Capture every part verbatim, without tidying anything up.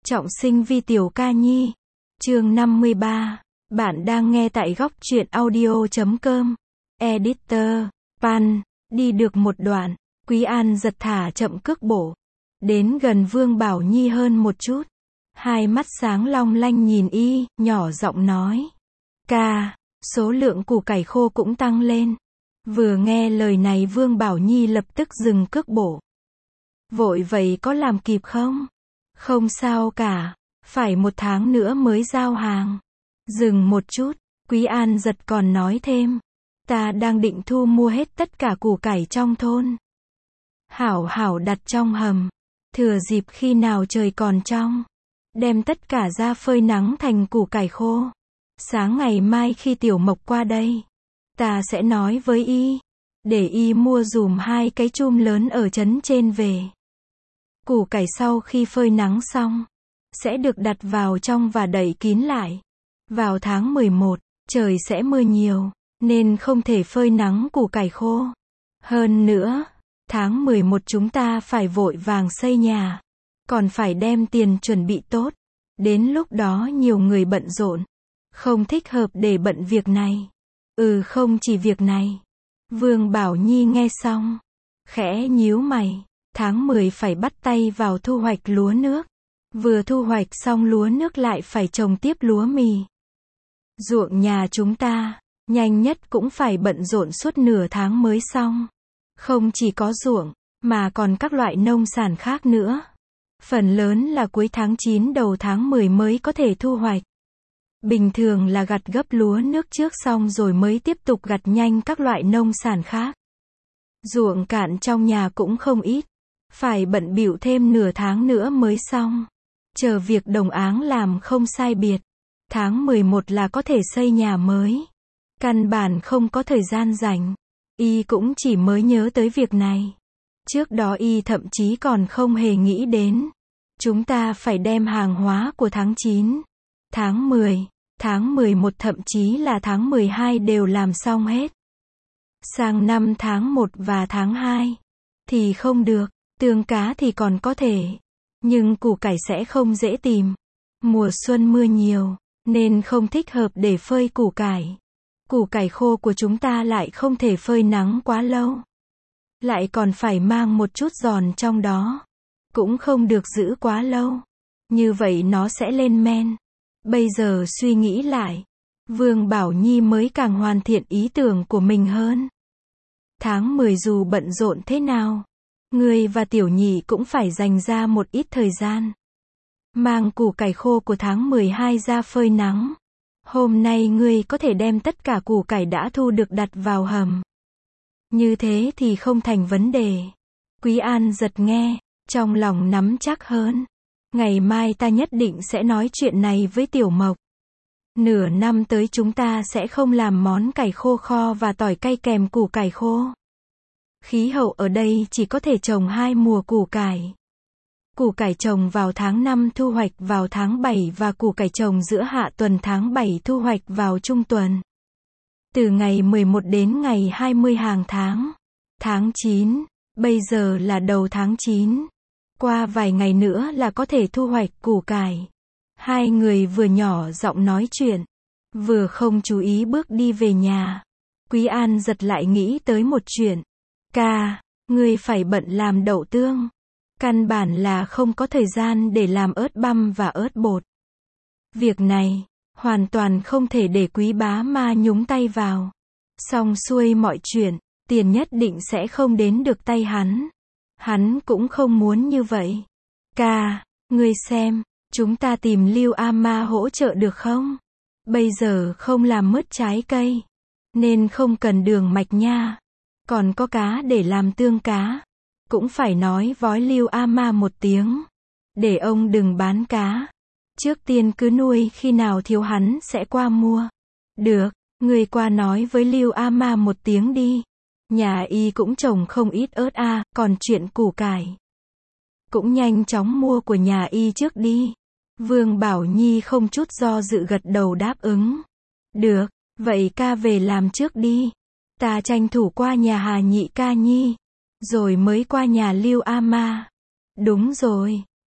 Trọng sinh vi tiểu ca nhi. Chương năm mươi ba. Bạn đang nghe tại góc truyện audio chấm com. Editor. Pan. Đi được một đoạn, Quý An giật thả chậm cước bộ. Đến gần Vương Bảo Nhi hơn một chút. Hai mắt sáng long lanh nhìn y, nhỏ giọng nói. Ca, số lượng củ cải khô cũng tăng lên. Vừa nghe lời này Vương Bảo Nhi lập tức dừng cước bộ. Vội vậy có làm kịp không? Không sao cả, phải một tháng nữa mới giao hàng. Dừng một chút, Quý An giật còn nói thêm. Ta đang định thu mua hết tất cả củ cải trong thôn. Hảo hảo đặt trong hầm. Thừa dịp khi nào trời còn trong. Đem tất cả ra phơi nắng thành củ cải khô. Sáng ngày mai khi Tiểu Mộc qua đây, ta sẽ nói với y. Để y mua dùm hai cái chum lớn ở trấn trên về. Củ cải sau khi phơi nắng xong, sẽ được đặt vào trong và đậy kín lại. Vào tháng mười một, trời sẽ mưa nhiều, nên không thể phơi nắng củ cải khô. Hơn nữa, tháng mười một chúng ta phải vội vàng xây nhà. Còn phải đem tiền chuẩn bị tốt. Đến lúc đó nhiều người bận rộn. Không thích hợp để bận việc này. Ừ không chỉ việc này. Vương Bảo Nhi nghe xong, khẽ nhíu mày. Tháng mười phải bắt tay vào thu hoạch lúa nước. Vừa thu hoạch xong lúa nước lại phải trồng tiếp lúa mì. Ruộng nhà chúng ta, nhanh nhất cũng phải bận rộn suốt nửa tháng mới xong. Không chỉ có ruộng, mà còn các loại nông sản khác nữa. Phần lớn là cuối tháng chín đầu tháng mười mới có thể thu hoạch. Bình thường là gặt gấp lúa nước trước xong rồi mới tiếp tục gặt nhanh các loại nông sản khác. Ruộng cạn trong nhà cũng không ít. Phải bận bịu thêm nửa tháng nữa mới xong. Chờ việc đồng áng làm không sai biệt. Tháng mười một là có thể xây nhà mới. Căn bản không có thời gian rảnh. Y cũng chỉ mới nhớ tới việc này. Trước đó y thậm chí còn không hề nghĩ đến. Chúng ta phải đem hàng hóa của tháng chín, tháng mười, tháng mười một thậm chí là tháng mười hai đều làm xong hết. Sang năm tháng một và tháng hai thì không được. Tương cá thì còn có thể. Nhưng củ cải sẽ không dễ tìm. Mùa xuân mưa nhiều, nên không thích hợp để phơi củ cải. Củ cải khô của chúng ta lại không thể phơi nắng quá lâu. Lại còn phải mang một chút giòn trong đó. Cũng không được giữ quá lâu. Như vậy nó sẽ lên men. Bây giờ suy nghĩ lại, Vương Bảo Nhi mới càng hoàn thiện ý tưởng của mình hơn. Tháng mười dù bận rộn thế nào, ngươi và Tiểu Nhị cũng phải dành ra một ít thời gian. Mang củ cải khô của tháng mười hai ra phơi nắng. Hôm nay ngươi có thể đem tất cả củ cải đã thu được đặt vào hầm. Như thế thì không thành vấn đề. Quý An giật nghe, trong lòng nắm chắc hơn. Ngày mai ta nhất định sẽ nói chuyện này với Tiểu Mộc. Nửa năm tới chúng ta sẽ không làm món cải khô kho và tỏi cay kèm củ cải khô. Khí hậu ở đây chỉ có thể trồng hai mùa củ cải. Củ cải trồng vào tháng năm thu hoạch vào tháng bảy và củ cải trồng giữa hạ tuần tháng bảy thu hoạch vào trung tuần. Từ ngày mười một đến ngày hai mươi hàng tháng. Tháng chín, bây giờ là đầu tháng chín. Qua vài ngày nữa là có thể thu hoạch củ cải. Hai người vừa nhỏ giọng nói chuyện, vừa không chú ý bước đi về nhà. Quý An giật lại nghĩ tới một chuyện. Ca, ngươi phải bận làm đậu tương. Căn bản là không có thời gian để làm ớt băm và ớt bột. Việc này, hoàn toàn không thể để Quý bá ma nhúng tay vào. Xong xuôi mọi chuyện, tiền nhất định sẽ không đến được tay hắn. Hắn cũng không muốn như vậy. Ca, ngươi xem, chúng ta tìm Lưu A Ma hỗ trợ được không? Bây giờ không làm mứt trái cây, nên không cần đường mạch nha. Còn có cá để làm tương cá. Cũng phải nói với Lưu A Ma một tiếng. Để ông đừng bán cá. Trước tiên cứ nuôi, khi nào thiếu hắn sẽ qua mua. Được, người qua nói với Lưu A Ma một tiếng đi. Nhà y cũng trồng không ít ớt a, à, còn chuyện củ cải cũng nhanh chóng mua của nhà y trước đi. Vương Bảo Nhi không chút do dự gật đầu đáp ứng. Được, vậy ca về làm trước đi. Ta tranh thủ qua nhà Hà Nhị ca nhi, rồi mới qua nhà Lưu A Ma. Đúng rồi,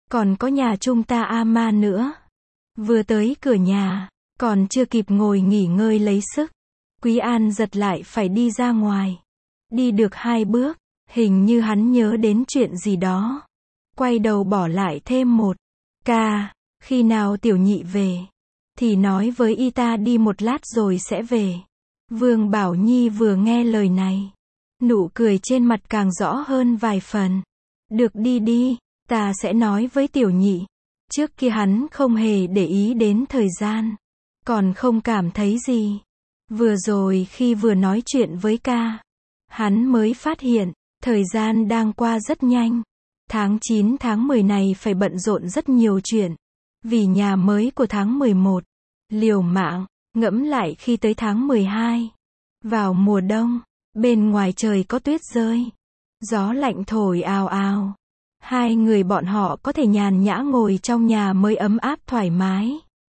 còn có nhà Trung ta A-ma nữa. Vừa tới cửa nhà, còn chưa kịp ngồi nghỉ ngơi lấy sức, Quý An giật lại phải đi ra ngoài. Đi được hai bước, hình như hắn nhớ đến chuyện gì đó. Quay đầu bỏ lại thêm một. Ca, khi nào tiểu nhị về, thì nói với y ta đi một lát rồi sẽ về. Vương Bảo Nhi vừa nghe lời này, nụ cười trên mặt càng rõ hơn vài phần. Được đi đi, ta sẽ nói với tiểu nhị. Trước kia hắn không hề để ý đến thời gian, còn không cảm thấy gì. Vừa rồi khi vừa nói chuyện với ca, hắn mới phát hiện, thời gian đang qua rất nhanh. Tháng chín tháng mười này phải bận rộn rất nhiều chuyện. Vì nhà mới của tháng mười một, liều mạng, ngẫm lại khi tới tháng mười hai. Vào mùa đông, bên ngoài trời có tuyết rơi. Gió lạnh thổi ào ào. Hai người bọn họ có thể nhàn nhã ngồi trong nhà mới ấm áp thoải mái.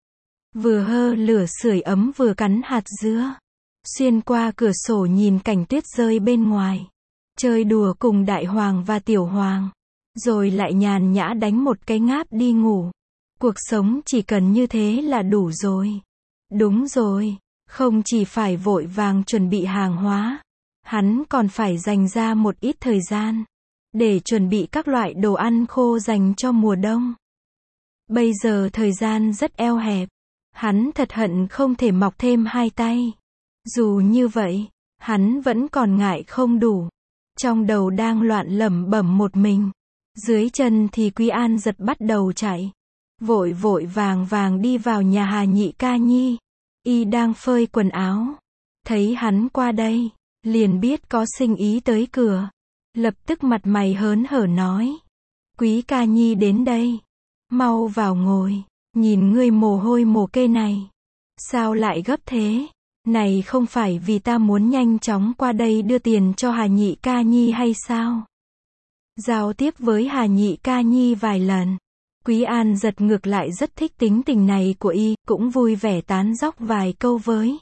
Vừa hơ lửa sưởi ấm vừa cắn hạt dưa. Xuyên qua cửa sổ nhìn cảnh tuyết rơi bên ngoài. Chơi đùa cùng Đại Hoàng và Tiểu Hoàng. Rồi lại nhàn nhã đánh một cái ngáp đi ngủ. Cuộc sống chỉ cần như thế là đủ rồi. Đúng rồi, không chỉ phải vội vàng chuẩn bị hàng hóa. Hắn còn phải dành ra một ít thời gian để chuẩn bị các loại đồ ăn khô dành cho mùa đông. Bây giờ thời gian rất eo hẹp. Hắn thật hận không thể mọc thêm hai tay. Dù như vậy, hắn vẫn còn ngại không đủ. Trong đầu đang loạn lẩm bẩm một mình. Dưới chân thì Quý An giật bắt đầu chạy. Vội vội vàng vàng đi vào nhà Hà Nhị Ca Nhi. Y đang phơi quần áo. Thấy hắn qua đây, liền biết có sinh ý tới cửa. Lập tức mặt mày hớn hở nói. Quý Ca Nhi đến đây. Mau vào ngồi. Nhìn ngươi mồ hôi mồ kê này. Sao lại gấp thế? Này không phải vì ta muốn nhanh chóng qua đây đưa tiền cho Hà Nhị Ca Nhi hay sao? Giao tiếp với Hà Nhị Ca Nhi vài lần. Quý An giật ngược lại rất thích tính tình này của y, cũng vui vẻ tán dóc vài câu với.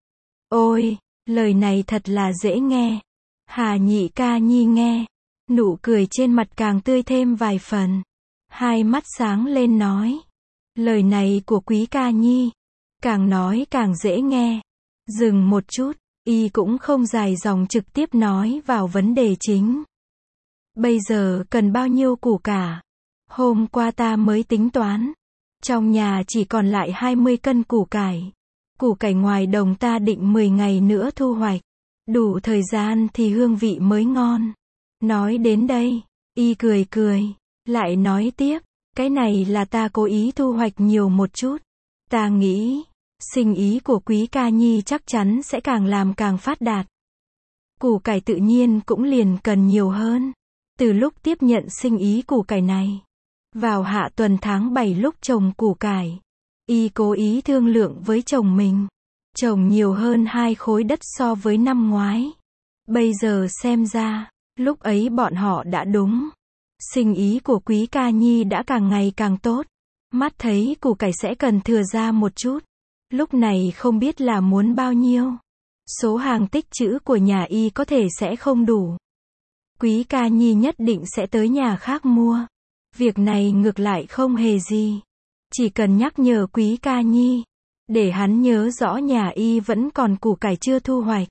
Ôi, lời này thật là dễ nghe. Hà Nhị Ca Nhi nghe, nụ cười trên mặt càng tươi thêm vài phần. Hai mắt sáng lên nói. Lời này của Quý Ca Nhi, càng nói càng dễ nghe. Dừng một chút, y cũng không dài dòng trực tiếp nói vào vấn đề chính. Bây giờ cần bao nhiêu củ cải? Hôm qua ta mới tính toán. Trong nhà chỉ còn lại hai mươi cân củ cải. Củ cải ngoài đồng ta định mười ngày nữa thu hoạch. Đủ thời gian thì hương vị mới ngon. Nói đến đây, y cười cười, lại nói tiếp. Cái này là ta cố ý thu hoạch nhiều một chút. Ta nghĩ, sinh ý của Quý Ca Nhi chắc chắn sẽ càng làm càng phát đạt. Củ cải tự nhiên cũng liền cần nhiều hơn. Từ lúc tiếp nhận sinh ý củ cải này, vào hạ tuần tháng bảy lúc trồng củ cải, y cố ý thương lượng với chồng mình, trồng nhiều hơn hai khối đất so với năm ngoái. Bây giờ xem ra, lúc ấy bọn họ đã đúng. Sinh ý của Quý Ca Nhi đã càng ngày càng tốt. Mắt thấy củ cải sẽ cần thừa ra một chút. Lúc này không biết là muốn bao nhiêu. Số hàng tích trữ của nhà y có thể sẽ không đủ. Quý Ca Nhi nhất định sẽ tới nhà khác mua. Việc này ngược lại không hề gì. Chỉ cần nhắc nhở Quý Ca Nhi, để hắn nhớ rõ nhà y vẫn còn củ cải chưa thu hoạch.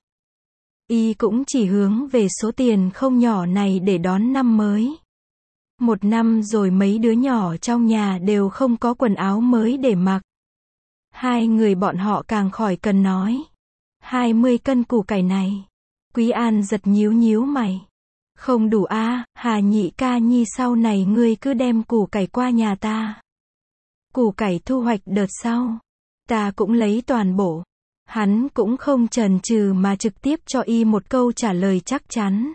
Y cũng chỉ hướng về số tiền không nhỏ này để đón năm mới. Một năm rồi mấy đứa nhỏ trong nhà đều không có quần áo mới để mặc. Hai người bọn họ càng khỏi cần nói. Hai mươi cân củ cải này. Quý An giật nhíu nhíu mày. Không đủ a, à, Hà Nhị Ca Nhi sau này ngươi cứ đem củ cải qua nhà ta. Củ cải thu hoạch đợt sau, ta cũng lấy toàn bộ. Hắn cũng không chần chừ mà trực tiếp cho y một câu trả lời chắc chắn.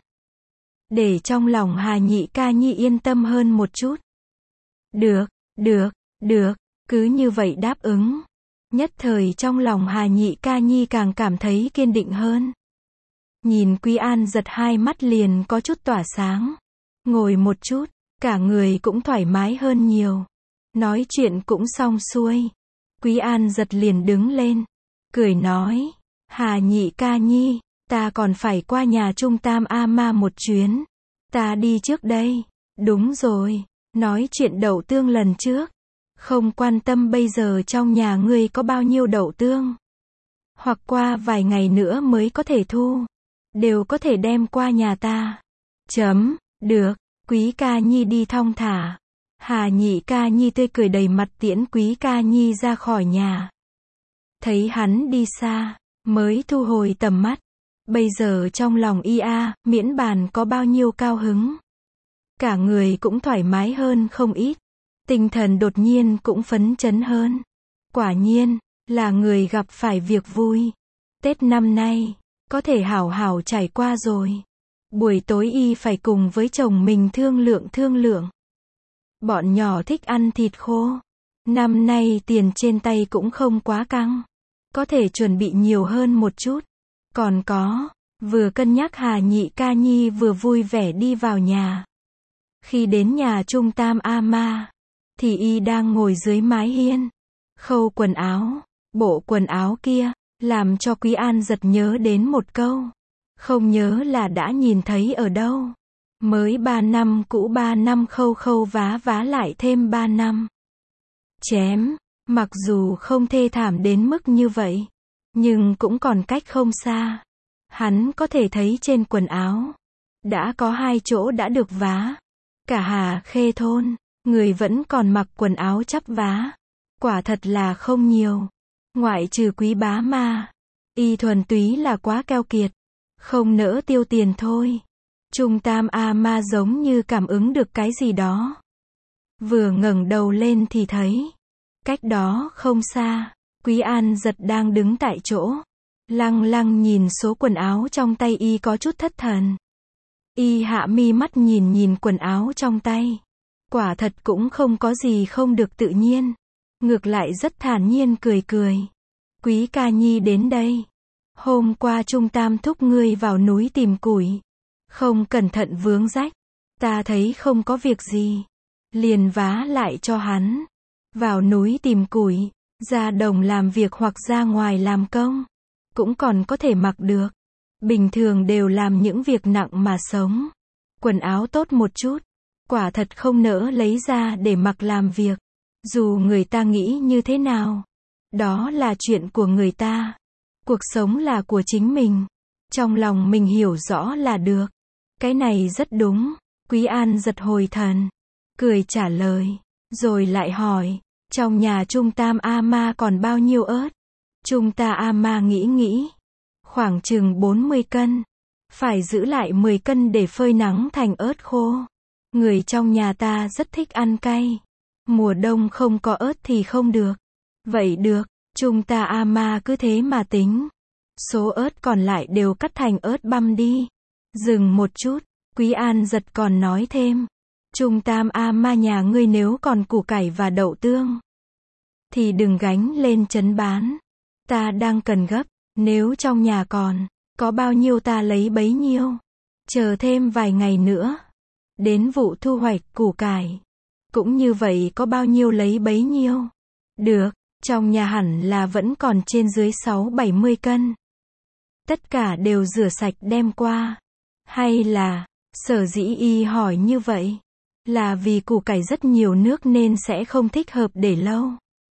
Để trong lòng Hà Nhị Ca Nhi yên tâm hơn một chút. Được, được, được, cứ như vậy đáp ứng. Nhất thời trong lòng Hà Nhị Ca Nhi càng cảm thấy kiên định hơn. Nhìn Quý An giật hai mắt liền có chút tỏa sáng. Ngồi một chút, cả người cũng thoải mái hơn nhiều. Nói chuyện cũng xong xuôi. Quý An giật liền đứng lên, cười nói. Hà Nhị Ca Nhi, ta còn phải qua nhà Trung Tam A Ma một chuyến. Ta đi trước đây. Đúng rồi, nói chuyện đậu tương lần trước. Không quan tâm bây giờ trong nhà ngươi có bao nhiêu đậu tương. Hoặc qua vài ngày nữa mới có thể thu. Đều có thể đem qua nhà ta. Chấm, được, Quý Ca Nhi đi thong thả. Hà Nhị Ca Nhi tươi cười đầy mặt tiễn Quý Ca Nhi ra khỏi nhà. Thấy hắn đi xa, mới thu hồi tầm mắt. Bây giờ trong lòng y a, miễn bàn có bao nhiêu cao hứng. Cả người cũng thoải mái hơn không ít. Tinh thần đột nhiên cũng phấn chấn hơn. Quả nhiên, là người gặp phải việc vui. Tết năm nay, có thể hảo hảo trải qua rồi. Buổi tối y phải cùng với chồng mình thương lượng thương lượng. Bọn nhỏ thích ăn thịt khô. Năm nay tiền trên tay cũng không quá căng. Có thể chuẩn bị nhiều hơn một chút. Còn có, vừa cân nhắc Hà Nhị Ca Nhi vừa vui vẻ đi vào nhà. Khi đến nhà Trung Tam A Ma, thì y đang ngồi dưới mái hiên, khâu quần áo. Bộ quần áo kia, làm cho Quý An giật nhớ đến một câu. Không nhớ là đã nhìn thấy ở đâu. Mới ba năm cũ ba năm khâu khâu vá vá lại thêm ba năm. Chém, mặc dù không thê thảm đến mức như vậy, nhưng cũng còn cách không xa. Hắn có thể thấy trên quần áo, đã có hai chỗ đã được vá. Cả Hà Khê thôn, người vẫn còn mặc quần áo chắp vá. Quả thật là không nhiều. Ngoại trừ Quý Bá Ma, y thuần túy là quá keo kiệt, không nỡ tiêu tiền thôi. Trung Tam A Ma giống như cảm ứng được cái gì đó. Vừa ngẩng đầu lên thì thấy, cách đó không xa, Quý An giật đang đứng tại chỗ. Lăng lăng nhìn số quần áo trong tay y có chút thất thần. Y hạ mi mắt nhìn nhìn quần áo trong tay. Quả thật cũng không có gì không được tự nhiên. Ngược lại rất thản nhiên cười cười. Quý Ca Nhi đến đây. Hôm qua Trung Tam thúc ngươi vào núi tìm củi. Không cẩn thận vướng rách. Ta thấy không có việc gì. Liền vá lại cho hắn. Vào núi tìm củi, ra đồng làm việc hoặc ra ngoài làm công. Cũng còn có thể mặc được. Bình thường đều làm những việc nặng mà sống. Quần áo tốt một chút. Quả thật không nỡ lấy ra để mặc làm việc. Dù người ta nghĩ như thế nào. Đó là chuyện của người ta. Cuộc sống là của chính mình. Trong lòng mình hiểu rõ là được. Cái này rất đúng. Quý An giật hồi thần. Cười trả lời. Rồi lại hỏi. Trong nhà Trung Tam A Ma còn bao nhiêu ớt? Trung Ta A Ma nghĩ nghĩ. Khoảng chừng bốn mươi cân. Phải giữ lại mười cân để phơi nắng thành ớt khô. Người trong nhà ta rất thích ăn cay. Mùa đông không có ớt thì không được. Vậy được, Trung Ta A Ma cứ thế mà tính. Số ớt còn lại đều cắt thành ớt băm đi. Dừng một chút, Quý An giật còn nói thêm. Trung Tam A Ma nhà ngươi nếu còn củ cải và đậu tương, thì đừng gánh lên trấn bán. Ta đang cần gấp, nếu trong nhà còn, có bao nhiêu ta lấy bấy nhiêu. Chờ thêm vài ngày nữa. Đến vụ thu hoạch củ cải. Cũng như vậy có bao nhiêu lấy bấy nhiêu. Được, trong nhà hẳn là vẫn còn trên dưới sáu bảy mươi cân. Tất cả đều rửa sạch đem qua. Hay là, sở dĩ y hỏi như vậy, là vì củ cải rất nhiều nước nên sẽ không thích hợp để lâu.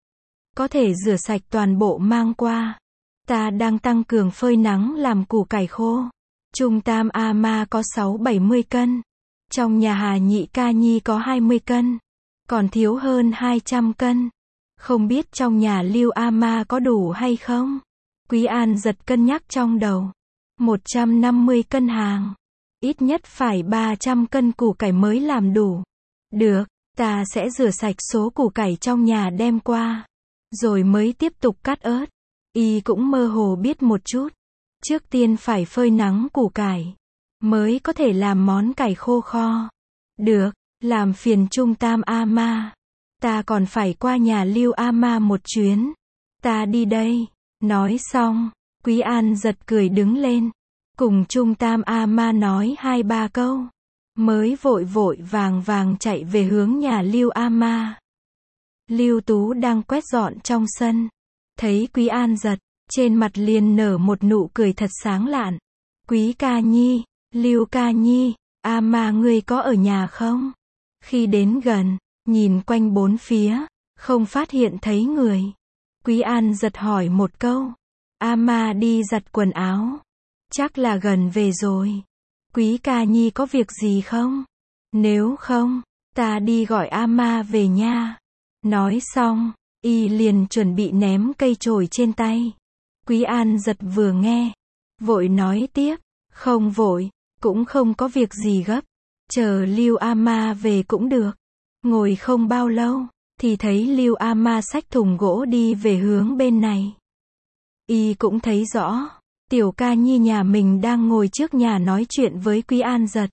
Có thể rửa sạch toàn bộ mang qua. Ta đang tăng cường phơi nắng làm củ cải khô. Trung Tam A Ma có sáu bảy mươi cân. Trong nhà Hà Nhị Ca Nhi có hai mươi cân. Còn thiếu hơn hai trăm cân. Không biết trong nhà Lưu A Ma có đủ hay không? Quý An giật cân nhắc trong đầu. một trăm năm mươi cân hàng. Ít nhất phải ba trăm cân củ cải mới làm đủ. Được, ta sẽ rửa sạch số củ cải trong nhà đem qua. Rồi mới tiếp tục cắt ớt. Y cũng mơ hồ biết một chút. Trước tiên phải phơi nắng củ cải. Mới có thể làm món cải khô kho. Được, làm phiền Trung Tam A Ma. Ta còn phải qua nhà Lưu A Ma một chuyến. Ta đi đây. Nói xong, Quý An giật cười đứng lên. Cùng Trung Tam A Ma nói hai ba câu. Mới vội vội vàng vàng chạy về hướng nhà Lưu A Ma. Lưu Tú đang quét dọn trong sân. Thấy Quý An giật, trên mặt liền nở một nụ cười thật sáng lạn. Quý Ca Nhi, Lưu Ca Nhi, A Ma ngươi có ở nhà không? Khi đến gần, nhìn quanh bốn phía, không phát hiện thấy người. Quý An giật hỏi một câu. A-ma đi giặt quần áo. Chắc là gần về rồi. Quý ca nhi có việc gì không? Nếu không, ta đi gọi A-ma về nha. Nói xong, y liền chuẩn bị ném cây chổi trên tay. Quý An giật vừa nghe, vội nói tiếp, không vội, cũng không có việc gì gấp. Chờ Lưu A-ma về cũng được. Ngồi không bao lâu, thì thấy Lưu A-ma xách thùng gỗ đi về hướng bên này. Y cũng thấy rõ, tiểu ca nhi nhà mình đang ngồi trước nhà nói chuyện với Quý An giật.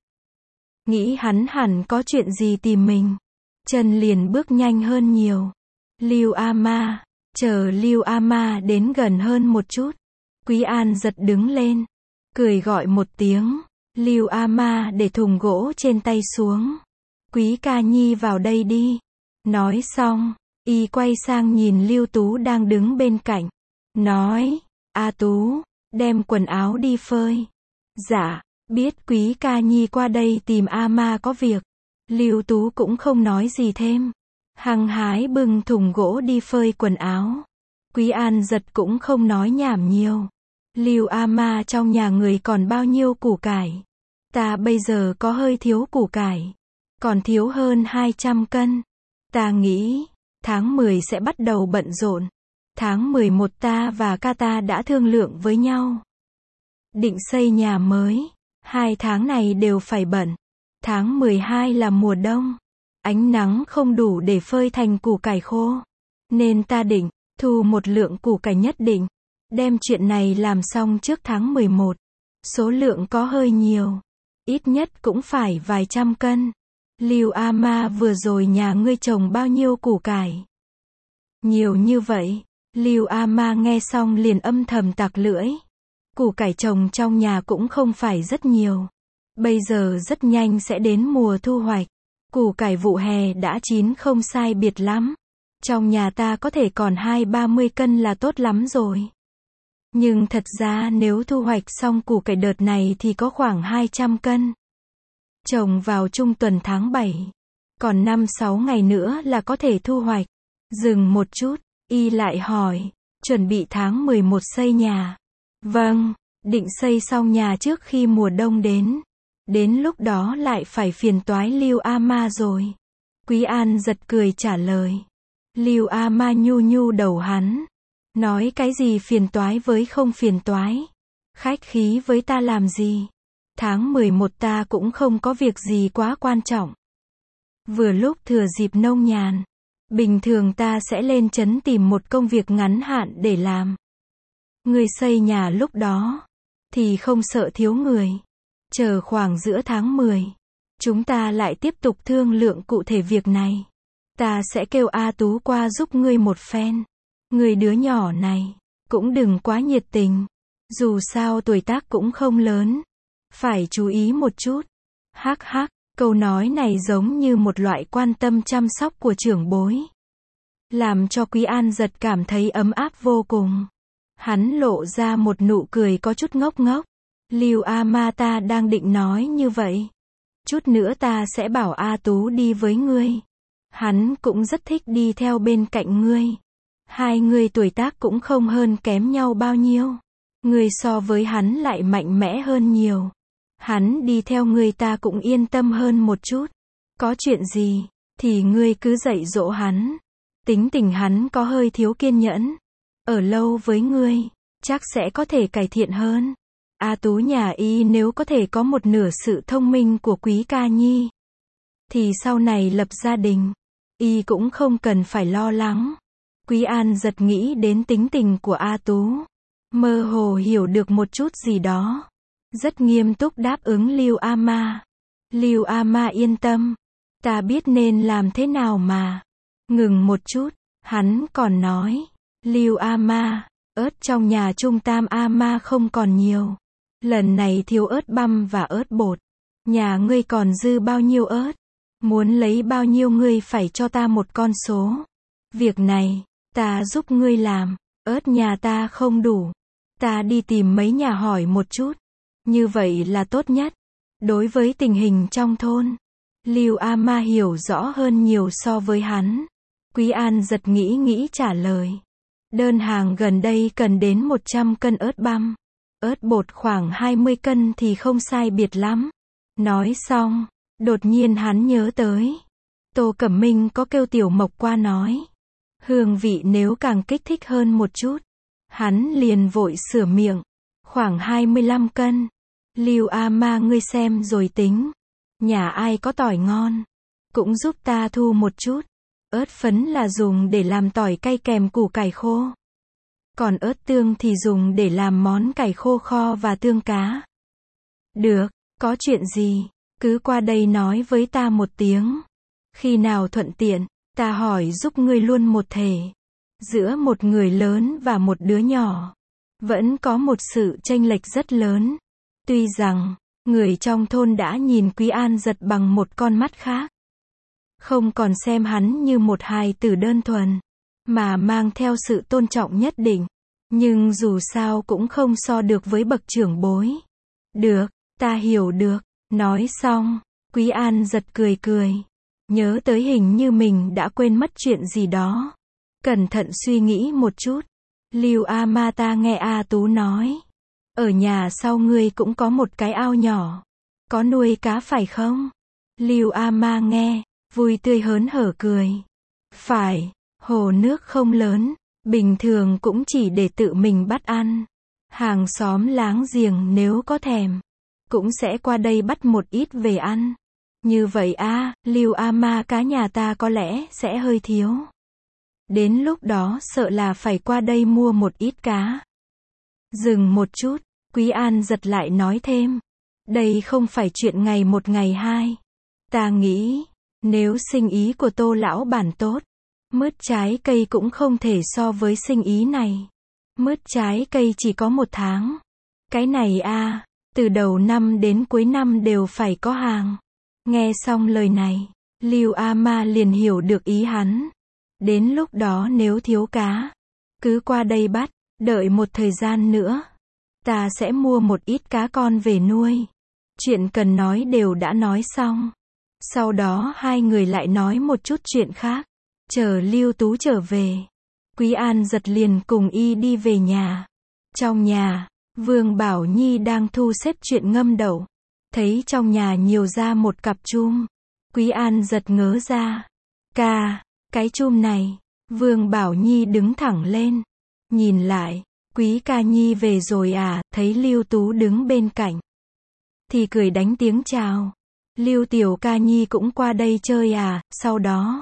Nghĩ hắn hẳn có chuyện gì tìm mình. Chân liền bước nhanh hơn nhiều. Lưu A-ma, chờ Lưu A-ma đến gần hơn một chút. Quý An giật đứng lên, cười gọi một tiếng. Lưu A-ma để thùng gỗ trên tay xuống. Quý ca nhi vào đây đi. Nói xong, y quay sang nhìn Lưu Tú đang đứng bên cạnh. Nói, A Tú, đem quần áo đi phơi. Dạ, biết quý ca nhi qua đây tìm A-ma có việc. Lưu Tú cũng không nói gì thêm. Hăng hái bưng thùng gỗ đi phơi quần áo. Quý An giật cũng không nói nhảm nhiều. Lưu A-ma trong nhà người còn bao nhiêu củ cải? Ta bây giờ có hơi thiếu củ cải. Còn thiếu hơn hai trăm cân. Ta nghĩ, tháng mười sẽ bắt đầu bận rộn. Tháng mười một ta và ca ta đã thương lượng với nhau. Định xây nhà mới. Hai tháng này đều phải bận. Tháng mười hai là mùa đông. Ánh nắng không đủ để phơi thành củ cải khô. Nên ta định, thu một lượng củ cải nhất định. Đem chuyện này làm xong trước tháng mười một. Số lượng có hơi nhiều. Ít nhất cũng phải vài trăm cân. Lưu A-ma vừa rồi nhà ngươi trồng bao nhiêu củ cải? Nhiều như vậy. Lưu A-ma nghe xong liền âm thầm tặc lưỡi. Củ cải trồng trong nhà cũng không phải rất nhiều. Bây giờ rất nhanh sẽ đến mùa thu hoạch. Củ cải vụ hè đã chín không sai biệt lắm. Trong nhà ta có thể còn hai ba mươi cân là tốt lắm rồi. Nhưng thật ra nếu thu hoạch xong củ cải đợt này thì có khoảng hai trăm cân. Trồng vào trung tuần tháng bảy. Còn năm sáu ngày nữa là có thể thu hoạch. Dừng một chút, y lại hỏi, chuẩn bị tháng mười một xây nhà. Vâng, định xây xong nhà trước khi mùa đông đến. Đến lúc đó lại phải phiền toái Lưu A-ma rồi. Quý An giật cười trả lời. Lưu A-ma nhu nhu đầu hắn. Nói cái gì phiền toái với không phiền toái. Khách khí với ta làm gì. Tháng mười một ta cũng không có việc gì quá quan trọng. Vừa lúc thừa dịp nông nhàn. Bình thường ta sẽ lên trấn tìm một công việc ngắn hạn để làm. Người xây nhà lúc đó. Thì không sợ thiếu người. Chờ khoảng giữa tháng mười. Chúng ta lại tiếp tục thương lượng cụ thể việc này. Ta sẽ kêu A Tú qua giúp ngươi một phen. Người đứa nhỏ này. Cũng đừng quá nhiệt tình. Dù sao tuổi tác cũng không lớn. Phải chú ý một chút. Hắc hắc, câu nói này giống như một loại quan tâm chăm sóc của trưởng bối. Làm cho Quý An giật cảm thấy ấm áp vô cùng. Hắn lộ ra một nụ cười có chút ngốc ngốc. Lưu A-ma ta đang định nói như vậy. Chút nữa ta sẽ bảo A Tú đi với ngươi. Hắn cũng rất thích đi theo bên cạnh ngươi. Hai người tuổi tác cũng không hơn kém nhau bao nhiêu. Ngươi so với hắn lại mạnh mẽ hơn nhiều. Hắn đi theo ngươi ta cũng yên tâm hơn một chút. Có chuyện gì, thì ngươi cứ dạy dỗ hắn. Tính tình hắn có hơi thiếu kiên nhẫn. Ở lâu với ngươi, chắc sẽ có thể cải thiện hơn. A Tú nhà y nếu có thể có một nửa sự thông minh của Quý ca nhi. Thì sau này lập gia đình, y cũng không cần phải lo lắng. Quý An giật nghĩ đến tính tình của A Tú. Mơ hồ hiểu được một chút gì đó. Rất nghiêm túc đáp ứng Lưu A-ma. Lưu A-ma yên tâm. Ta biết nên làm thế nào mà. Ngừng một chút, hắn còn nói. Lưu A-ma, ớt trong nhà Trung Tam A-ma không còn nhiều. Lần này thiếu ớt băm và ớt bột. Nhà ngươi còn dư bao nhiêu ớt? Muốn lấy bao nhiêu ngươi phải cho ta một con số. Việc này, ta giúp ngươi làm. Ớt nhà ta không đủ. Ta đi tìm mấy nhà hỏi một chút. Như vậy là tốt nhất. Đối với tình hình trong thôn, Lưu A Ma hiểu rõ hơn nhiều so với hắn. Quý An giật nghĩ nghĩ trả lời. Đơn hàng gần đây cần đến một trăm cân ớt băm. Ớt bột khoảng hai mươi cân thì không sai biệt lắm. Nói xong, đột nhiên hắn nhớ tới. Tô Cẩm Minh có kêu Tiểu Mộc qua nói. Hương vị nếu càng kích thích hơn một chút. Hắn liền vội sửa miệng. Khoảng hai mươi lăm cân. Lưu A Ma ngươi xem rồi tính. Nhà ai có tỏi ngon. Cũng giúp ta thu một chút. Ớt phấn là dùng để làm tỏi cay kèm củ cải khô. Còn ớt tương thì dùng để làm món cải khô kho và tương cá. Được, có chuyện gì, cứ qua đây nói với ta một tiếng. Khi nào thuận tiện, ta hỏi giúp ngươi luôn một thể. Giữa một người lớn và một đứa nhỏ, vẫn có một sự chênh lệch rất lớn. Tuy rằng, người trong thôn đã nhìn Quý An giật bằng một con mắt khác. Không còn xem hắn như một hài tử đơn thuần, mà mang theo sự tôn trọng nhất định. Nhưng dù sao cũng không so được với bậc trưởng bối. Được, ta hiểu được. Nói xong, Quý An giật cười cười. Nhớ tới hình như mình đã quên mất chuyện gì đó. Cẩn thận suy nghĩ một chút. Lưu A Ma ta nghe A Tú nói. Ở nhà sau ngươi cũng có một cái ao nhỏ. Có nuôi cá phải không? Lưu A Ma nghe, vui tươi hớn hở cười. Phải, hồ nước không lớn. Bình thường cũng chỉ để tự mình bắt ăn. Hàng xóm láng giềng nếu có thèm, cũng sẽ qua đây bắt một ít về ăn. Như vậy a, Lưu A Ma cá nhà ta có lẽ sẽ hơi thiếu. Đến lúc đó sợ là phải qua đây mua một ít cá. Dừng một chút, Quý An giật lại nói thêm. Đây không phải chuyện ngày một ngày hai. Ta nghĩ, nếu sinh ý của Tô lão bản tốt, mứt trái cây cũng không thể so với sinh ý này. Mứt trái cây chỉ có một tháng. Cái này a, từ đầu năm đến cuối năm đều phải có hàng. Nghe xong lời này, Lưu A Ma liền hiểu được ý hắn. Đến lúc đó nếu thiếu cá, cứ qua đây bắt, đợi một thời gian nữa. Ta sẽ mua một ít cá con về nuôi. Chuyện cần nói đều đã nói xong. Sau đó hai người lại nói một chút chuyện khác. Chờ Lưu Tú trở về, Quý An giật liền cùng y đi về nhà. Trong nhà, Vương Bảo Nhi đang thu xếp chuyện ngâm đậu. Thấy trong nhà nhiều ra một cặp chum. Quý An giật ngớ ra. Ca, cái chum này. Vương Bảo Nhi đứng thẳng lên. Nhìn lại, Quý ca Nhi về rồi à, thấy Lưu Tú đứng bên cạnh. Thì cười đánh tiếng chào. Lưu tiểu ca Nhi cũng qua đây chơi à, sau đó.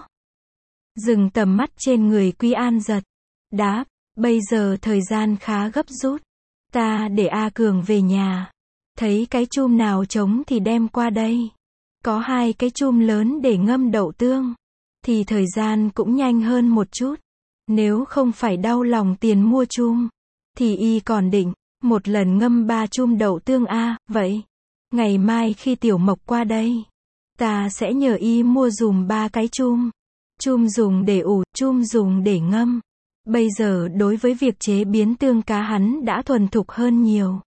Dừng tầm mắt trên người Quý An giật. Đáp, bây giờ thời gian khá gấp rút. Ta để A Cường về nhà. Thấy cái chum nào trống thì đem qua đây. Có hai cái chum lớn để ngâm đậu tương. Thì thời gian cũng nhanh hơn một chút. Nếu không phải đau lòng tiền mua chum. Thì y còn định, một lần ngâm ba chum đậu tương a, vậy. Ngày mai khi Tiểu Mộc qua đây. Ta sẽ nhờ y mua dùm ba cái chum. Chum dùng để ủ, chum dùng để ngâm. Bây giờ đối với việc chế biến tương cá hắn đã thuần thục hơn nhiều.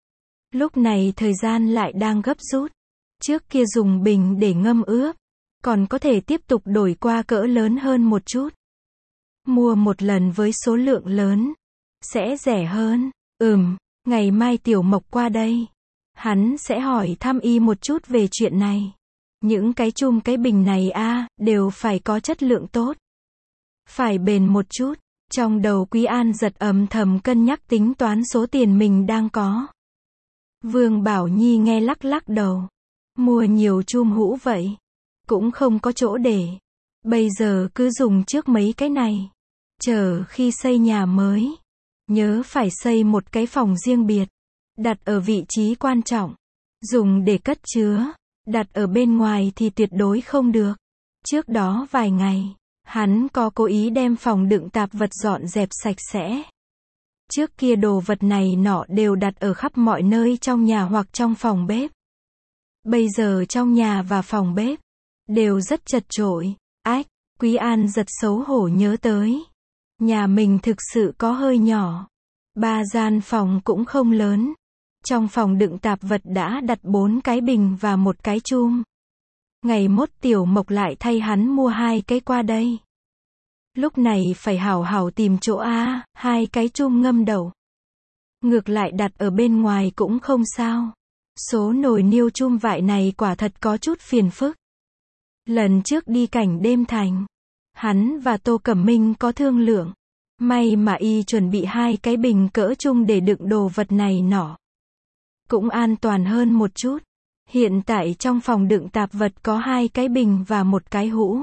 Lúc này thời gian lại đang gấp rút. Trước kia dùng bình để ngâm ướp, còn có thể tiếp tục đổi qua cỡ lớn hơn một chút. Mua một lần với số lượng lớn, sẽ rẻ hơn. Ừm, ngày mai Tiểu Mộc qua đây. Hắn sẽ hỏi thăm y một chút về chuyện này. Những cái chum cái bình này a, đều phải có chất lượng tốt. Phải bền một chút. Trong đầu Quý An giật âm thầm cân nhắc tính toán số tiền mình đang có. Vương Bảo Nhi nghe lắc lắc đầu. Mua nhiều chum hũ vậy. Cũng không có chỗ để. Bây giờ cứ dùng trước mấy cái này. Chờ khi xây nhà mới. Nhớ phải xây một cái phòng riêng biệt. Đặt ở vị trí quan trọng. Dùng để cất chứa. Đặt ở bên ngoài thì tuyệt đối không được. Trước đó vài ngày, hắn có cố ý đem phòng đựng tạp vật dọn dẹp sạch sẽ. Trước kia đồ vật này nọ đều đặt ở khắp mọi nơi trong nhà hoặc trong phòng bếp. Bây giờ trong nhà và phòng bếp đều rất chật chội. Ách, Quý An giật xấu hổ nhớ tới. Nhà mình thực sự có hơi nhỏ. Ba gian phòng cũng không lớn. Trong phòng đựng tạp vật đã đặt bốn cái bình và một cái chum. Ngày mốt Tiểu Mộc lại thay hắn mua hai cái qua đây. Lúc này phải hảo hảo tìm chỗ a, hai cái chum ngâm đậu. Ngược lại đặt ở bên ngoài cũng không sao. Số nồi niêu chum vại này quả thật có chút phiền phức. Lần trước đi cảnh đêm thành, hắn và Tô Cẩm Minh có thương lượng. May mà y chuẩn bị hai cái bình cỡ chung để đựng đồ vật này nọ. Cũng an toàn hơn một chút. Hiện tại trong phòng đựng tạp vật có hai cái bình và một cái hũ.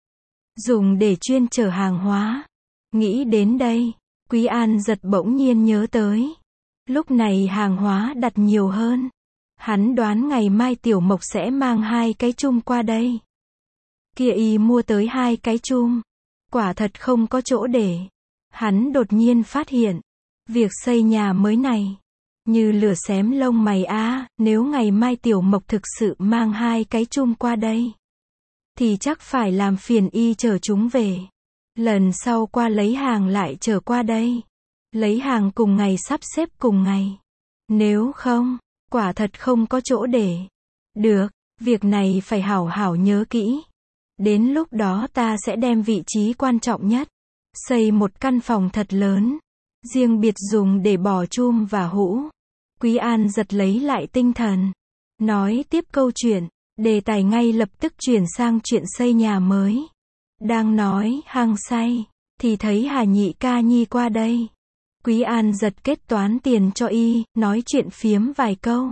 Dùng để chuyên chở hàng hóa. Nghĩ đến đây, Quý An giật bỗng nhiên nhớ tới. Lúc này hàng hóa đặt nhiều hơn. Hắn đoán ngày mai Tiểu Mộc sẽ mang hai cái chum qua đây. Kia y mua tới hai cái chum. Quả thật không có chỗ để. Hắn đột nhiên phát hiện. Việc xây nhà mới này. Như lửa xém lông mày á, nếu ngày mai Tiểu Mộc thực sự mang hai cái chum qua đây. Thì chắc phải làm phiền y chở chúng về. Lần sau qua lấy hàng lại chở qua đây. Lấy hàng cùng ngày sắp xếp cùng ngày. Nếu không, quả thật không có chỗ để. Được, việc này phải hảo hảo nhớ kỹ. Đến lúc đó ta sẽ đem vị trí quan trọng nhất. Xây một căn phòng thật lớn. Riêng biệt dùng để bỏ chum và hũ. Quý An giật lấy lại tinh thần. Nói tiếp câu chuyện. Đề tài ngay lập tức chuyển sang chuyện xây nhà mới. Đang nói hăng say. Thì thấy Hà Nhị Ca Nhi qua đây. Quý An giật kết toán tiền cho y. Nói chuyện phiếm vài câu.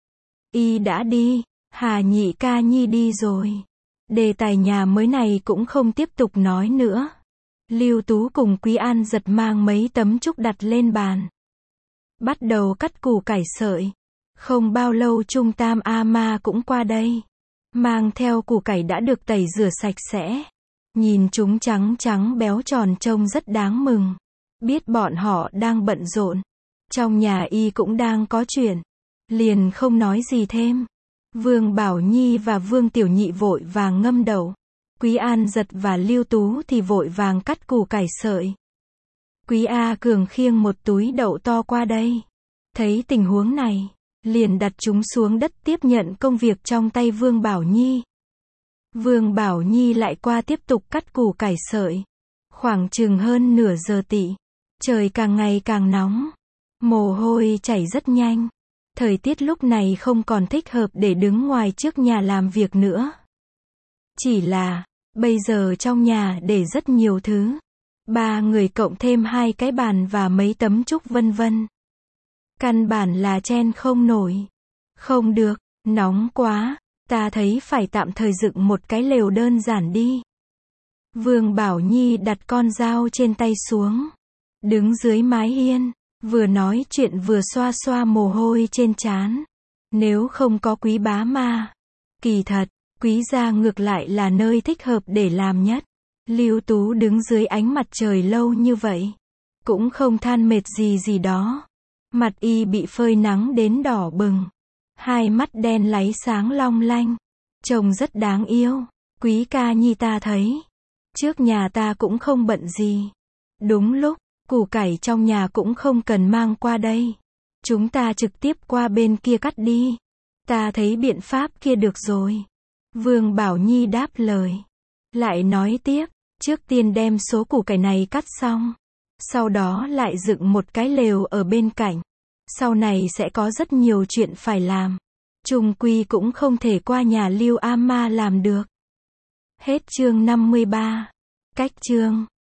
Y đã đi. Hà Nhị Ca Nhi đi rồi. Đề tài nhà mới này cũng không tiếp tục nói nữa. Lưu Tú cùng Quý An giật mang mấy tấm trúc đặt lên bàn. Bắt đầu cắt củ cải sợi. Không bao lâu Trung Tam A Ma cũng qua đây. Mang theo củ cải đã được tẩy rửa sạch sẽ. Nhìn chúng trắng trắng béo tròn trông rất đáng mừng. Biết bọn họ đang bận rộn. Trong nhà y cũng đang có chuyện. Liền không nói gì thêm. Vương Bảo Nhi và Vương Tiểu Nhị vội vàng ngâm đậu. Quý An giật và Lưu Tú thì vội vàng cắt củ cải sợi. Quý A Cường khiêng một túi đậu to qua đây. Thấy tình huống này, liền đặt chúng xuống đất tiếp nhận công việc trong tay Vương Bảo Nhi. Vương Bảo Nhi lại qua tiếp tục cắt củ cải sợi. Khoảng chừng hơn nửa giờ tị. Trời càng ngày càng nóng. Mồ hôi chảy rất nhanh. Thời tiết lúc này không còn thích hợp để đứng ngoài trước nhà làm việc nữa. Chỉ là, bây giờ trong nhà để rất nhiều thứ. Ba người cộng thêm hai cái bàn và mấy tấm trúc vân vân. Căn bản là chen không nổi. Không được, nóng quá, ta thấy phải tạm thời dựng một cái lều đơn giản đi. Vương Bảo Nhi đặt con dao trên tay xuống. Đứng dưới mái hiên, vừa nói chuyện vừa xoa xoa mồ hôi trên trán. Nếu không có Quý Bá Ma, kỳ thật, Quý gia ngược lại là nơi thích hợp để làm nhất. Lưu Tú đứng dưới ánh mặt trời lâu như vậy. Cũng không than mệt gì gì đó. Mặt y bị phơi nắng đến đỏ bừng. Hai mắt đen láy sáng long lanh. Trông rất đáng yêu. Quý Ca Nhi ta thấy. Trước nhà ta cũng không bận gì. Đúng lúc, củ cải trong nhà cũng không cần mang qua đây. Chúng ta trực tiếp qua bên kia cắt đi. Ta thấy biện pháp kia được rồi. Vương Bảo Nhi đáp lời. Lại nói tiếp. Trước tiên đem số củ cải này cắt xong. Sau đó lại dựng một cái lều ở bên cạnh. Sau này sẽ có rất nhiều chuyện phải làm. Chung quy cũng không thể qua nhà Lưu A Ma làm được. Hết chương năm mươi ba. Cách chương